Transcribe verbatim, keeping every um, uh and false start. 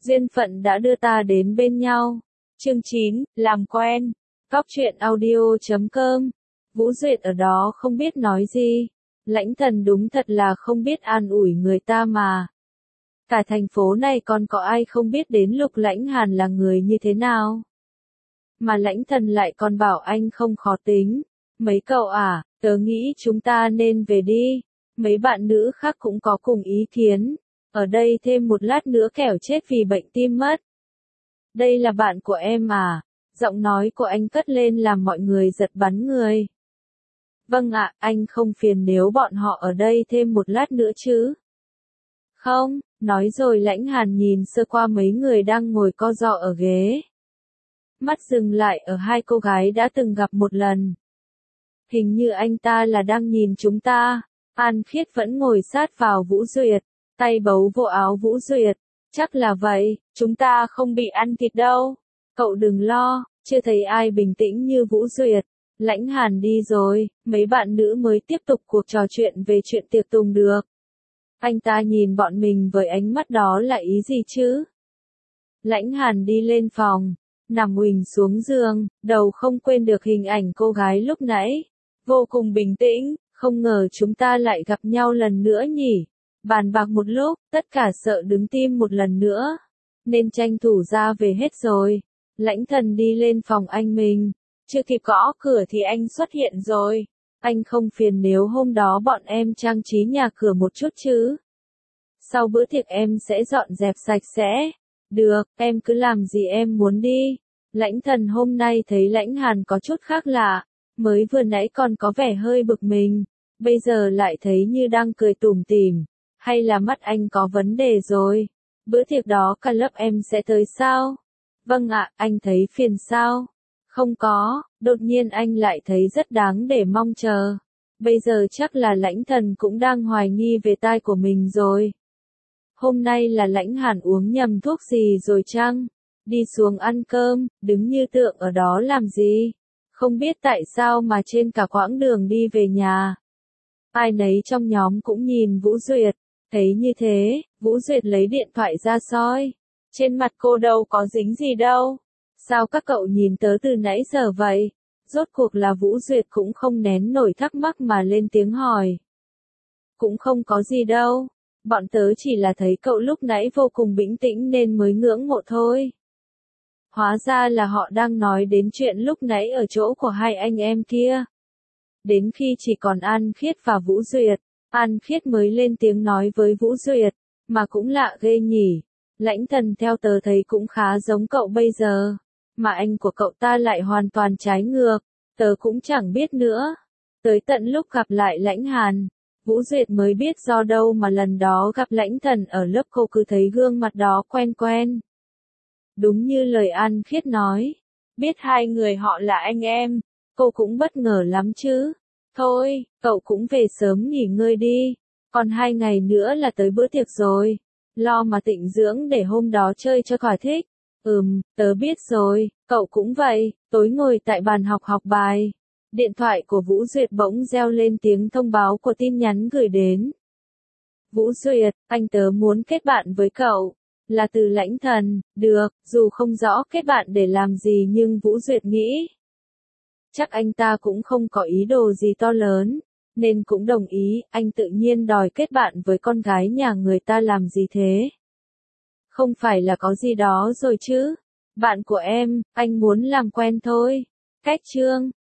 Duyên phận đã đưa ta đến bên nhau. Chương chín, làm quen. Góc truyện audio chấm com. Vũ Duyệt ở đó không biết nói gì. Lãnh Thần đúng thật là không biết an ủi người ta mà. Cả thành phố này còn có ai không biết đến Lục Lãnh Hàn là người như thế nào. Mà Lãnh Thần lại còn bảo anh không khó tính. Mấy cậu à, tớ nghĩ chúng ta nên về đi. Mấy bạn nữ khác cũng có cùng ý kiến. Ở đây thêm một lát nữa kẻo chết vì bệnh tim mất. Đây là bạn của em à? Giọng nói của anh cất lên làm mọi người giật bắn người. Vâng ạ, anh không phiền nếu bọn họ ở đây thêm một lát nữa chứ? Không, nói rồi Lãnh Hàn nhìn sơ qua mấy người đang ngồi co ro ở ghế. Mắt dừng lại ở hai cô gái đã từng gặp một lần. Hình như anh ta là đang nhìn chúng ta. An Khiết vẫn ngồi sát vào Vũ Duyệt, tay bấu vô áo Vũ Duyệt. Chắc là vậy, chúng ta không bị ăn thịt đâu. Cậu đừng lo, chưa thấy ai bình tĩnh như Vũ Duyệt. Lãnh Hàn đi rồi, mấy bạn nữ mới tiếp tục cuộc trò chuyện về chuyện tiệc tùng được. Anh ta nhìn bọn mình với ánh mắt đó là ý gì chứ? Lãnh Hàn đi lên phòng, nằm uỳnh xuống giường, đầu không quên được hình ảnh cô gái lúc nãy. Vô cùng bình tĩnh, không ngờ chúng ta lại gặp nhau lần nữa nhỉ. Bàn bạc một lúc, tất cả sợ đứng tim một lần nữa. Nên tranh thủ ra về hết rồi. Lãnh Thần đi lên phòng anh mình. Chưa kịp gõ cửa thì anh xuất hiện rồi. Anh không phiền nếu hôm đó bọn em trang trí nhà cửa một chút chứ? Sau bữa tiệc em sẽ dọn dẹp sạch sẽ. Được, em cứ làm gì em muốn đi. Lãnh Thần hôm nay thấy Lãnh Hàn có chút khác lạ. Mới vừa nãy còn có vẻ hơi bực mình. Bây giờ lại thấy như đang cười tủm tỉm. Hay là mắt anh có vấn đề rồi? Bữa tiệc đó cả lớp em sẽ tới sao? Vâng ạ, anh thấy phiền sao? Không có, đột nhiên anh lại thấy rất đáng để mong chờ. Bây giờ chắc là Lãnh Thần cũng đang hoài nghi về tai của mình rồi. Hôm nay là Lãnh Hàn uống nhầm thuốc gì rồi chăng? Đi xuống ăn cơm, đứng như tượng ở đó làm gì? Không biết tại sao mà trên cả quãng đường đi về nhà. Ai nấy trong nhóm cũng nhìn Vũ Duyệt. Thấy như thế, Vũ Duyệt lấy điện thoại ra soi. Trên mặt cô đâu có dính gì đâu. Sao các cậu nhìn tớ từ nãy giờ vậy? Rốt cuộc là Vũ Duyệt cũng không nén nổi thắc mắc mà lên tiếng hỏi. Cũng không có gì đâu. Bọn tớ chỉ là thấy cậu lúc nãy vô cùng bình tĩnh nên mới ngưỡng mộ thôi. Hóa ra là họ đang nói đến chuyện lúc nãy ở chỗ của hai anh em kia. Đến khi chỉ còn An Khiết và Vũ Duyệt, An Khiết mới lên tiếng nói với Vũ Duyệt, mà cũng lạ ghê nhỉ. Lãnh Thần theo tớ thấy cũng khá giống cậu bây giờ, mà anh của cậu ta lại hoàn toàn trái ngược, tớ cũng chẳng biết nữa. Tới tận lúc gặp lại Lãnh Hàn, Vũ Duyệt mới biết do đâu mà lần đó gặp Lãnh Thần ở lớp cô cứ thấy gương mặt đó quen quen. Đúng như lời An Khiết nói, biết hai người họ là anh em, cô cũng bất ngờ lắm chứ. Thôi, cậu cũng về sớm nghỉ ngơi đi, còn hai ngày nữa là tới bữa tiệc rồi, lo mà tịnh dưỡng để hôm đó chơi cho thỏa thích. Ừm, tớ biết rồi, cậu cũng vậy, tối ngồi tại bàn học học bài. Điện thoại của Vũ Duyệt bỗng reo lên tiếng thông báo của tin nhắn gửi đến. Vũ Duyệt, anh tớ muốn kết bạn với cậu. Là từ Lãnh Thần, được, dù không rõ kết bạn để làm gì nhưng Vũ Duyệt nghĩ. Chắc anh ta cũng không có ý đồ gì to lớn, nên cũng đồng ý, anh tự nhiên đòi kết bạn với con gái nhà người ta làm gì thế? Không phải là có gì đó rồi chứ? Bạn của em, anh muốn làm quen thôi. Cách chương